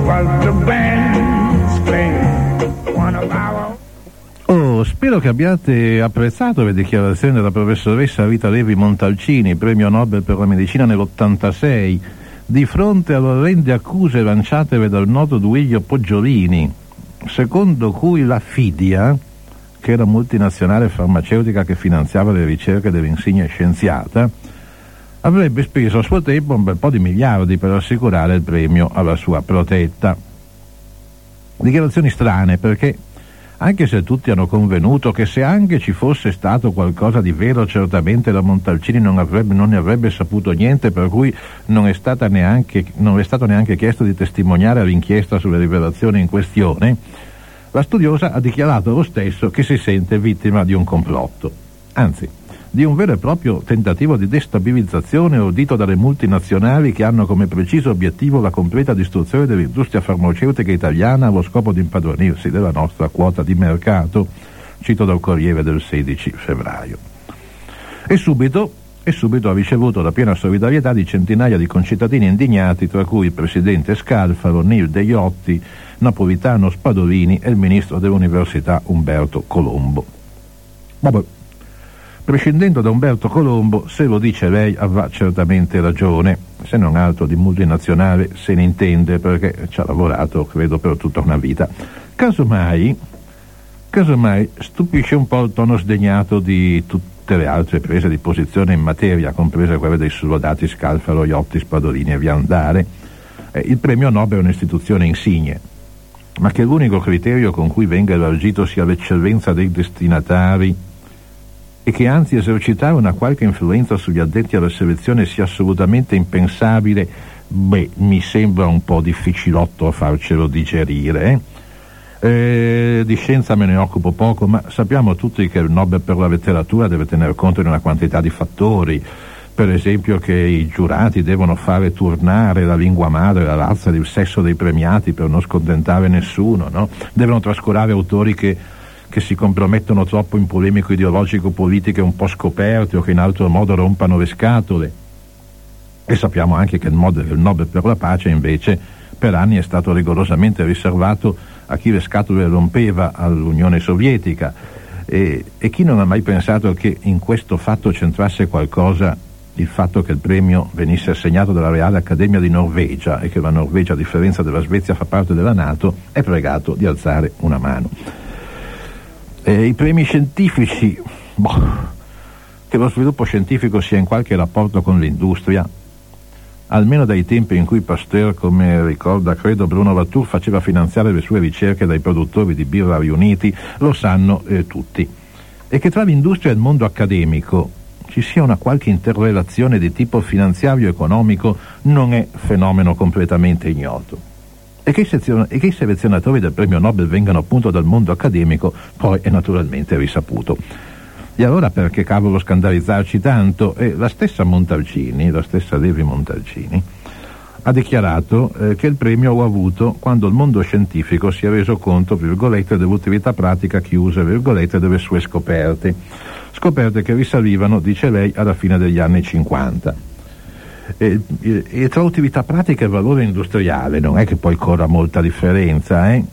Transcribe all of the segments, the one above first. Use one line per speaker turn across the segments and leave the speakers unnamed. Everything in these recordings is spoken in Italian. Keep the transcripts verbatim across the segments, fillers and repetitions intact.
was the band's playing one of our...
Oh, spero che abbiate apprezzato le dichiarazioni della professoressa Rita Levi Montalcini, premio Nobel per la medicina nell'ottantasei, di fronte alle orrende accuse lanciatele dal noto Duilio Poggiolini, secondo cui la Fidia, che era multinazionale farmaceutica che finanziava le ricerche dell'insigna scienziata, avrebbe speso a suo tempo un bel po' di miliardi per assicurare il premio alla sua protetta. Dichiarazioni strane, perché anche se tutti hanno convenuto che se anche ci fosse stato qualcosa di vero, certamente la Montalcini non, avrebbe, non ne avrebbe saputo niente, per cui non è, stata neanche, non è stato neanche chiesto di testimoniare all'inchiesta sulle rivelazioni in questione, la studiosa ha dichiarato lo stesso che si sente vittima di un complotto, anzi di un vero e proprio tentativo di destabilizzazione ordito dalle multinazionali che hanno come preciso obiettivo la completa distruzione dell'industria farmaceutica italiana allo scopo di impadronirsi della nostra quota di mercato, cito dal Corriere del sedici febbraio. E subito, e subito ha ricevuto la piena solidarietà di centinaia di concittadini indignati, tra cui il presidente Scalfaro, Nilde Iotti, Napolitano Spadolini e il ministro dell'università Umberto Colombo. Vabbè. Prescindendo da Umberto Colombo, se lo dice lei avrà certamente ragione, se non altro di multinazionale se ne intende, perché ci ha lavorato credo per tutta una vita. Casomai, casomai stupisce un po' il tono sdegnato di tutte le altre prese di posizione in materia, comprese quelle dei sullodati Scalfaro, Iotti, Spadolini e via andare. Eh, il premio Nobel è un'istituzione insigne, ma che l'unico criterio con cui venga elargito sia l'eccellenza dei destinatari e che anzi esercitare una qualche influenza sugli addetti alla selezione sia assolutamente impensabile, beh, mi sembra un po' difficilotto a farcelo digerire. Eh? Eh, di scienza me ne occupo poco, ma sappiamo tutti che il Nobel per la letteratura deve tener conto di una quantità di fattori, per esempio che i giurati devono fare turnare la lingua madre, la razza e il sesso dei premiati per non scontentare nessuno, no? Devono trascurare autori che che si compromettono troppo in polemico ideologico-politiche un po' scoperte o che in altro modo rompano le scatole. E sappiamo anche che il Nobel per la pace invece per anni è stato rigorosamente riservato a chi le scatole rompeva all'Unione Sovietica, e, e chi non ha mai pensato che in questo fatto c'entrasse qualcosa il fatto che il premio venisse assegnato dalla Reale Accademia di Norvegia e che la Norvegia, a differenza della Svezia, fa parte della NATO, è pregato di alzare una mano. Eh, I premi scientifici, boh, che lo sviluppo scientifico sia in qualche rapporto con l'industria, almeno dai tempi in cui Pasteur, come ricorda credo Bruno Latour, faceva finanziare le sue ricerche dai produttori di birra riuniti, lo sanno eh, tutti. E che tra l'industria e il mondo accademico ci sia una qualche interrelazione di tipo finanziario-economico non è fenomeno completamente ignoto. E che, sezion- e che i selezionatori del premio Nobel vengano appunto dal mondo accademico poi è naturalmente risaputo. E allora perché cavolo scandalizzarci tanto? E la stessa Montalcini, la stessa Levi Montalcini, ha dichiarato eh, che il premio l'ha avuto quando il mondo scientifico si è reso conto, virgolette, dell'utilità pratica, chiuse virgolette, delle sue scoperte. Scoperte che risalivano, dice lei, alla fine degli anni cinquanta. E, e, e tra utilità pratica e valore industriale non è che poi corra molta differenza, eh?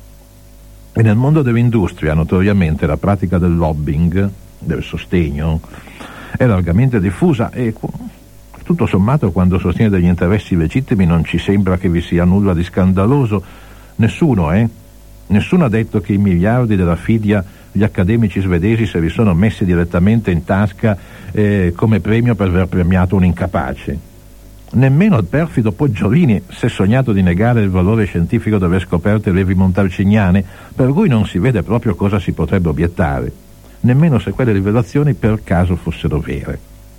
E nel mondo dell'industria notoriamente la pratica del lobbying, del sostegno, è largamente diffusa e tutto sommato quando sostiene degli interessi legittimi non ci sembra che vi sia nulla di scandaloso. Nessuno, eh? Nessuno ha detto che i miliardi della Fidia gli accademici svedesi se li sono messi direttamente in tasca eh, come premio per aver premiato un incapace. Nemmeno il perfido Poggiolini si è sognato di negare il valore scientifico delle scoperte Levi Montalciniane, per cui non si vede proprio cosa si potrebbe obiettare, nemmeno se quelle rivelazioni per caso fossero vere.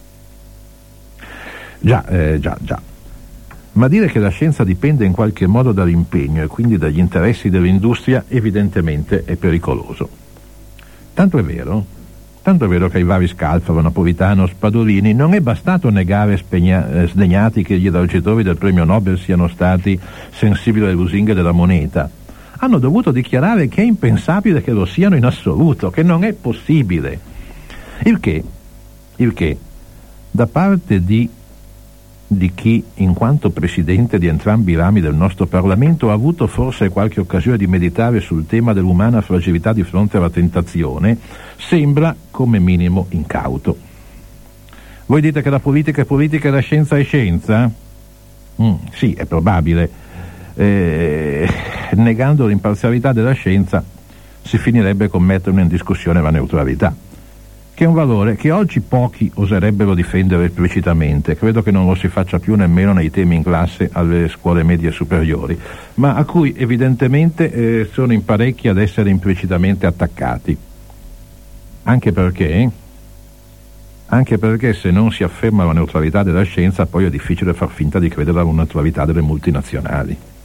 Già, eh, già, già. Ma dire che la scienza dipende in qualche modo dall'impegno e quindi dagli interessi dell'industria evidentemente è pericoloso. Tanto è vero, tanto è vero che ai vari Scalfaro, Napolitano, Spadolini non è bastato negare spegna, eh, sdegnati che gli elargitori del premio Nobel siano stati sensibili alle lusinghe della moneta. Hanno dovuto dichiarare che è impensabile che lo siano in assoluto, che non è possibile. Il che, il che, da parte di di chi, in quanto presidente di entrambi i rami del nostro Parlamento, ha avuto forse qualche occasione di meditare sul tema dell'umana fragilità di fronte alla tentazione, sembra come minimo incauto. Voi dite che la politica è politica e la scienza è scienza? Mm, sì, è probabile. Eh, negando l'imparzialità della scienza si finirebbe con metterne in discussione la neutralità, che è un valore che oggi pochi oserebbero difendere esplicitamente. Credo che non lo si faccia più nemmeno nei temi in classe alle scuole medie e superiori, ma a cui evidentemente eh, sono in parecchi ad essere implicitamente attaccati. Anche perché, anche perché se non si afferma la neutralità della scienza, poi è difficile far finta di credere alla neutralità delle multinazionali.